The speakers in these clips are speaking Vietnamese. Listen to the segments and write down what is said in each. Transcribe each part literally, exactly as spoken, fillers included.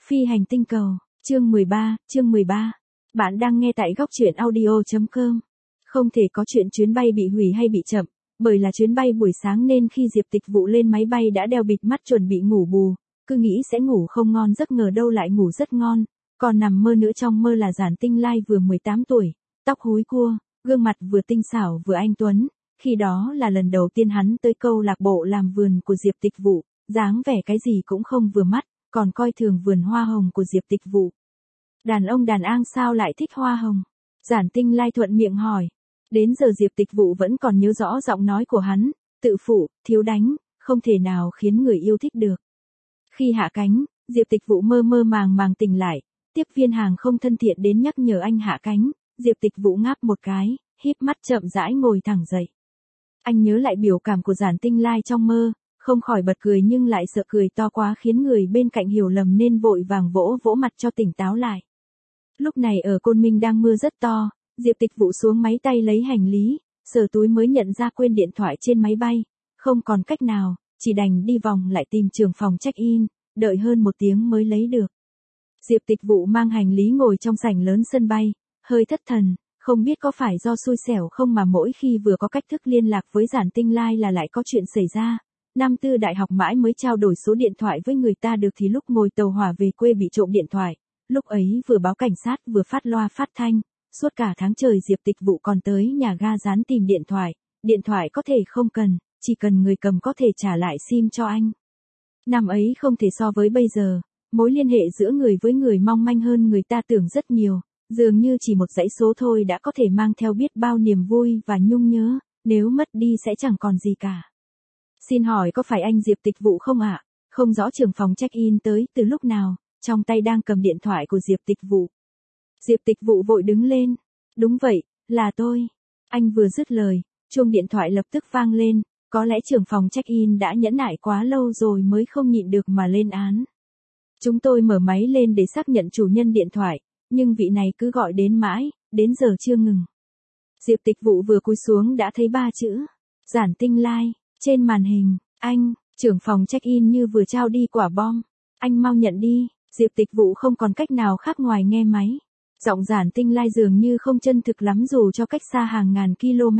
Phi hành tinh cầu, chương mười ba, chương mười ba. Bạn đang nghe tại góc truyện audio chấm com. Không thể có chuyện chuyến bay bị hủy hay bị chậm, bởi là chuyến bay buổi sáng nên khi Diệp Tịch Vụ lên máy bay đã đeo bịt mắt chuẩn bị ngủ bù, cứ nghĩ sẽ ngủ không ngon giấc ngờ đâu lại ngủ rất ngon, còn nằm mơ nữa trong mơ là Giản Tinh Lai vừa mười tám tuổi, tóc húi cua, gương mặt vừa tinh xảo vừa anh tuấn, khi đó là lần đầu tiên hắn tới câu lạc bộ làm vườn của Diệp Tịch Vụ, dáng vẻ cái gì cũng không vừa mắt, còn coi thường vườn hoa hồng của Diệp Tịch Vụ. Đàn ông đàn an sao lại thích hoa hồng? Giản Tinh Lai thuận miệng hỏi. Đến giờ Diệp Tịch Vụ vẫn còn nhớ rõ giọng nói của hắn, tự phụ, thiếu đánh, không thể nào khiến người yêu thích được. Khi hạ cánh, Diệp Tịch Vụ mơ mơ màng màng tỉnh lại, tiếp viên hàng không thân thiện đến nhắc nhở anh hạ cánh, Diệp Tịch Vụ ngáp một cái, híp mắt chậm rãi ngồi thẳng dậy. Anh nhớ lại biểu cảm của Giản Tinh Lai trong mơ, không khỏi bật cười nhưng lại sợ cười to quá khiến người bên cạnh hiểu lầm nên vội vàng vỗ vỗ mặt cho tỉnh táo lại. Lúc này ở Côn Minh đang mưa rất to, Diệp Tịch Vụ xuống máy tay lấy hành lý, sờ túi mới nhận ra quên điện thoại trên máy bay, không còn cách nào, chỉ đành đi vòng lại tìm trưởng phòng check-in, đợi hơn một tiếng mới lấy được. Diệp Tịch Vụ mang hành lý ngồi trong sảnh lớn sân bay, hơi thất thần, không biết có phải do xui xẻo không mà mỗi khi vừa có cách thức liên lạc với Giản Tinh Lai là lại có chuyện xảy ra. Năm tư đại học mãi mới trao đổi số điện thoại với người ta được thì lúc ngồi tàu hỏa về quê bị trộm điện thoại, lúc ấy vừa báo cảnh sát vừa phát loa phát thanh, suốt cả tháng trời Diệp Tịch Vụ còn tới nhà ga dán tìm điện thoại, điện thoại có thể không cần, chỉ cần người cầm có thể trả lại sim cho anh. Năm ấy không thể so với bây giờ, mối liên hệ giữa người với người mong manh hơn người ta tưởng rất nhiều, dường như chỉ một dãy số thôi đã có thể mang theo biết bao niềm vui và nhung nhớ, nếu mất đi sẽ chẳng còn gì cả. Xin hỏi có phải anh Diệp Tịch Vụ không ạ? Không rõ trưởng phòng check-in tới từ lúc nào, trong tay đang cầm điện thoại của Diệp Tịch Vụ. Diệp Tịch Vụ vội đứng lên. Đúng vậy, là tôi. Anh vừa dứt lời, chuông điện thoại lập tức vang lên, có lẽ trưởng phòng check-in đã nhẫn nại quá lâu rồi mới không nhịn được mà lên án. Chúng tôi mở máy lên để xác nhận chủ nhân điện thoại, nhưng vị này cứ gọi đến mãi, đến giờ chưa ngừng. Diệp Tịch Vụ vừa cúi xuống đã thấy ba chữ, Giản Tinh Lai. Trên màn hình, anh, trưởng phòng check-in như vừa trao đi quả bom. Anh mau nhận đi, Diệp Tịch Vụ không còn cách nào khác ngoài nghe máy. Giọng Giản Tinh Lai dường như không chân thực lắm dù cho cách xa hàng ngàn km.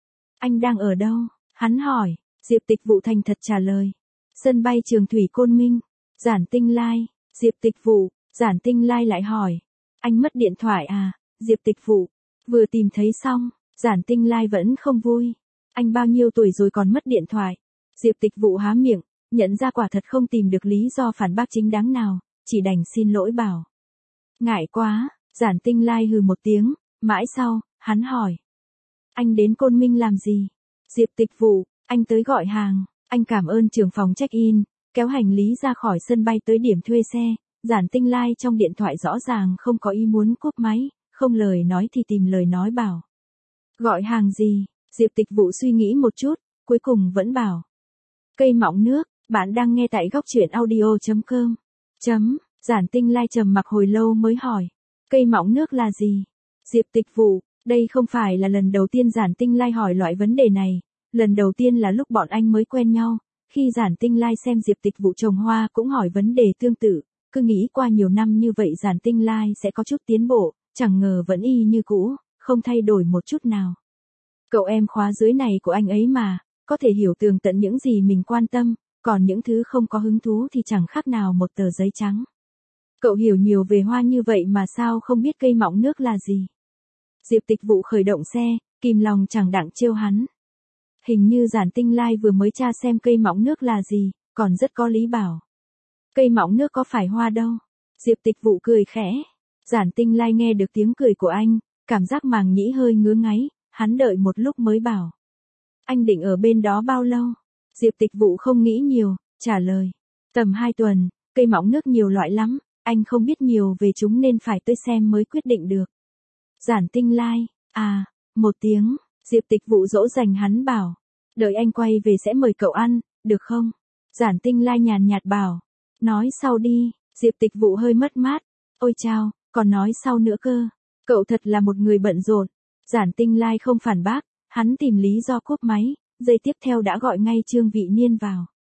Anh đang ở đâu? Hắn hỏi, Diệp Tịch Vụ thành thật trả lời. Sân bay Trường Thủy Côn Minh. Giản Tinh Lai, Diệp Tịch Vụ, Giản Tinh Lai lại hỏi. Anh mất điện thoại à? Diệp Tịch Vụ, vừa tìm thấy xong, Giản Tinh Lai vẫn không vui. Anh bao nhiêu tuổi rồi còn mất điện thoại? Diệp Tịch Vụ há miệng, nhận ra quả thật không tìm được lý do phản bác chính đáng nào, chỉ đành xin lỗi bảo. Ngại quá, Giản Tinh Lai hừ một tiếng, mãi sau, hắn hỏi. Anh đến Côn Minh làm gì? Diệp Tịch Vụ, anh tới gọi hàng, anh cảm ơn trưởng phòng check-in, kéo hành lý ra khỏi sân bay tới điểm thuê xe, Giản Tinh Lai trong điện thoại rõ ràng không có ý muốn cúp máy, không lời nói thì tìm lời nói bảo. Gọi hàng gì? Diệp Tịch Vụ suy nghĩ một chút, cuối cùng vẫn bảo. Cây mọng nước, bạn đang nghe tại góc truyện audio chấm com. Chấm, Giản Tinh Lai trầm mặc hồi lâu mới hỏi. Cây mọng nước là gì? Diệp Tịch Vụ, đây không phải là lần đầu tiên Giản Tinh Lai hỏi loại vấn đề này, lần đầu tiên là lúc bọn anh mới quen nhau, khi Giản Tinh Lai xem Diệp Tịch Vụ trồng hoa cũng hỏi vấn đề tương tự, cứ nghĩ qua nhiều năm như vậy Giản Tinh Lai sẽ có chút tiến bộ, chẳng ngờ vẫn y như cũ, không thay đổi một chút nào. Cậu em khóa dưới này của anh ấy mà, có thể hiểu tường tận những gì mình quan tâm, còn những thứ không có hứng thú thì chẳng khác nào một tờ giấy trắng. Cậu hiểu nhiều về hoa như vậy mà sao không biết cây mọng nước là gì? Diệp Tịch Vụ khởi động xe, kìm lòng chẳng đặng trêu hắn. Hình như Giản Tinh Lai vừa mới tra xem cây mọng nước là gì, còn rất có lý bảo. Cây mọng nước có phải hoa đâu? Diệp Tịch Vụ cười khẽ. Giản Tinh Lai nghe được tiếng cười của anh, cảm giác màng nhĩ hơi ngứa ngáy. Hắn đợi một lúc mới bảo. Anh định ở bên đó bao lâu? Diệp Tịch Vụ không nghĩ nhiều, trả lời. Tầm hai tuần, cây mọng nước nhiều loại lắm, anh không biết nhiều về chúng nên phải tới xem mới quyết định được. Giản Tinh Lai, à, một tiếng, Diệp Tịch Vụ dỗ dành hắn bảo. Đợi anh quay về sẽ mời cậu ăn, được không? Giản Tinh Lai nhàn nhạt bảo. Nói sau đi, Diệp Tịch Vụ hơi mất mát. Ôi chao, còn nói sau nữa cơ. Cậu thật là một người bận rộn. Giản Tinh Lai không phản bác, hắn tìm lý do cúp máy, giây tiếp theo đã gọi ngay Trương Vị Niên vào.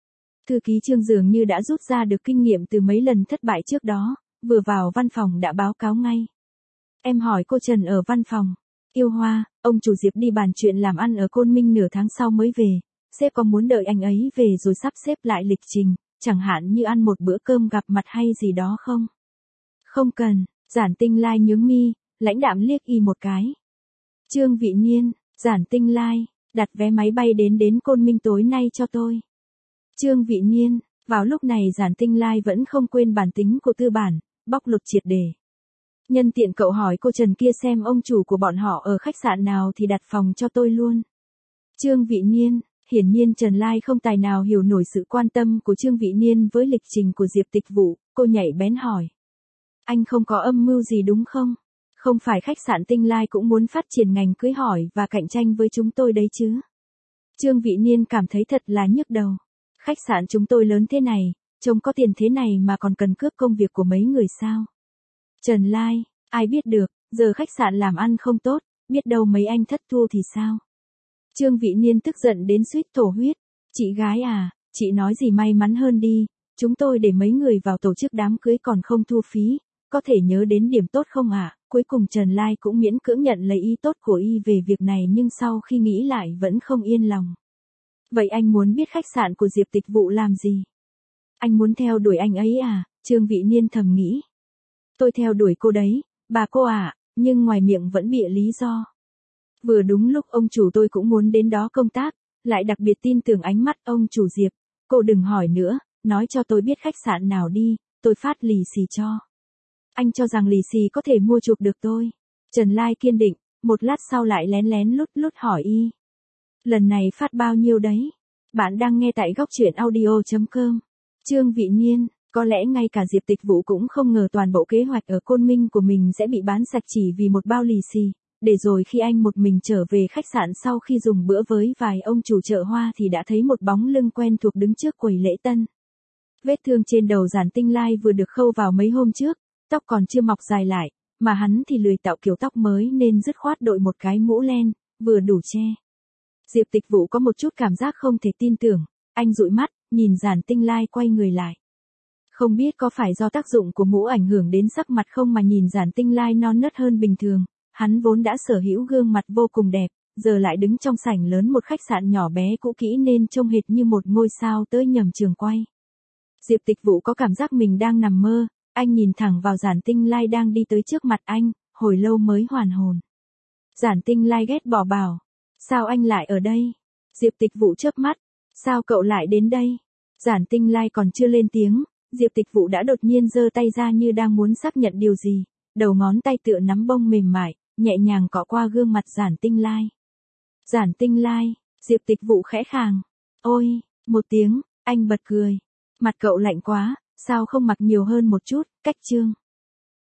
Thư ký Trương dường như đã rút ra được kinh nghiệm từ mấy lần thất bại trước đó, vừa vào văn phòng đã báo cáo ngay. Em hỏi cô Trần ở văn phòng. Yêu Hoa, ông chủ Diệp đi bàn chuyện làm ăn ở Côn Minh nửa tháng sau mới về, sếp có muốn đợi anh ấy về rồi sắp xếp lại lịch trình, chẳng hạn như ăn một bữa cơm gặp mặt hay gì đó không? Không cần, Giản Tinh Lai nhướng mi, lãnh đạm liếc y một cái. Trương Vị Niên, Giản Tinh Lai, đặt vé máy bay đến đến Côn Minh tối nay cho tôi. Trương Vị Niên, vào lúc này Giản Tinh Lai vẫn không quên bản tính của tư bản, bóc lột triệt để. Nhân tiện cậu hỏi cô Trần kia xem ông chủ của bọn họ ở khách sạn nào thì đặt phòng cho tôi luôn. Trương Vị Niên, hiển nhiên Trần Lai không tài nào hiểu nổi sự quan tâm của Trương Vị Niên với lịch trình của Diệp Tịch Vụ, cô nhảy bén hỏi. Anh không có âm mưu gì đúng không? Không phải khách sạn Tinh Lai cũng muốn phát triển ngành cưới hỏi và cạnh tranh với chúng tôi đấy chứ? Trương Vị Niên cảm thấy thật là nhức đầu. Khách sạn chúng tôi lớn thế này, trông có tiền thế này mà còn cần cướp công việc của mấy người sao? Trần Lai, ai biết được, giờ khách sạn làm ăn không tốt, biết đâu mấy anh thất thu thì sao? Trương Vị Niên tức giận đến suýt thổ huyết. Chị gái à, chị nói gì may mắn hơn đi, chúng tôi để mấy người vào tổ chức đám cưới còn không thu phí, có thể nhớ đến điểm tốt không ạ? À? Cuối cùng Trần Lai cũng miễn cưỡng nhận lấy ý tốt của y về việc này nhưng sau khi nghĩ lại vẫn không yên lòng. Vậy anh muốn biết khách sạn của Diệp Tịch Vụ làm gì? Anh muốn theo đuổi anh ấy à? Trương Vị Niên thầm nghĩ. Tôi theo đuổi cô đấy, bà cô ạ, à, nhưng ngoài miệng vẫn bịa lý do. Vừa đúng lúc ông chủ tôi cũng muốn đến đó công tác, lại đặc biệt tin tưởng ánh mắt ông chủ Diệp. Cô đừng hỏi nữa, nói cho tôi biết khách sạn nào đi, tôi phát lì xì cho. Anh cho rằng lì xì có thể mua chuộc được tôi. Trần Lai kiên định, một lát sau lại lén lén lút lút hỏi y. Lần này phát bao nhiêu đấy? Bạn đang nghe tại góc truyện audio chấm com. Trương Vị Niên, có lẽ ngay cả Diệp Tịch Vụ cũng không ngờ toàn bộ kế hoạch ở Côn Minh của mình sẽ bị bán sạch chỉ vì một bao lì xì. Để rồi khi anh một mình trở về khách sạn sau khi dùng bữa với vài ông chủ chợ hoa thì đã thấy một bóng lưng quen thuộc đứng trước quầy lễ tân. Vết thương trên đầu Giản Tinh Lai vừa được khâu vào mấy hôm trước, tóc còn chưa mọc dài lại, mà hắn thì lười tạo kiểu tóc mới nên dứt khoát đội một cái mũ len, vừa đủ che. Diệp Tịch Vụ có một chút cảm giác không thể tin tưởng, anh dụi mắt, nhìn Giản Tinh Lai quay người lại. Không biết có phải do tác dụng của mũ ảnh hưởng đến sắc mặt không mà nhìn Giản Tinh Lai non nớt hơn bình thường, hắn vốn đã sở hữu gương mặt vô cùng đẹp, giờ lại đứng trong sảnh lớn một khách sạn nhỏ bé cũ kỹ nên trông hệt như một ngôi sao tới nhầm trường quay. Diệp Tịch Vụ có cảm giác mình đang nằm mơ, anh nhìn thẳng vào Giản Tinh Lai đang đi tới trước mặt anh, hồi lâu mới hoàn hồn. Giản Tinh Lai ghét bỏ bảo, sao anh lại ở đây? Diệp Tịch Vụ chớp mắt, sao cậu lại đến đây? Giản Tinh Lai còn chưa lên tiếng, Diệp Tịch Vụ đã đột nhiên giơ tay ra như đang muốn xác nhận điều gì, đầu ngón tay tựa nắm bông mềm mại, nhẹ nhàng cọ qua gương mặt Giản Tinh Lai. Giản Tinh Lai, Diệp Tịch Vụ khẽ khàng. Ôi, một tiếng, anh bật cười. Mặt cậu lạnh quá, sao không mặc nhiều hơn một chút, cách Trương.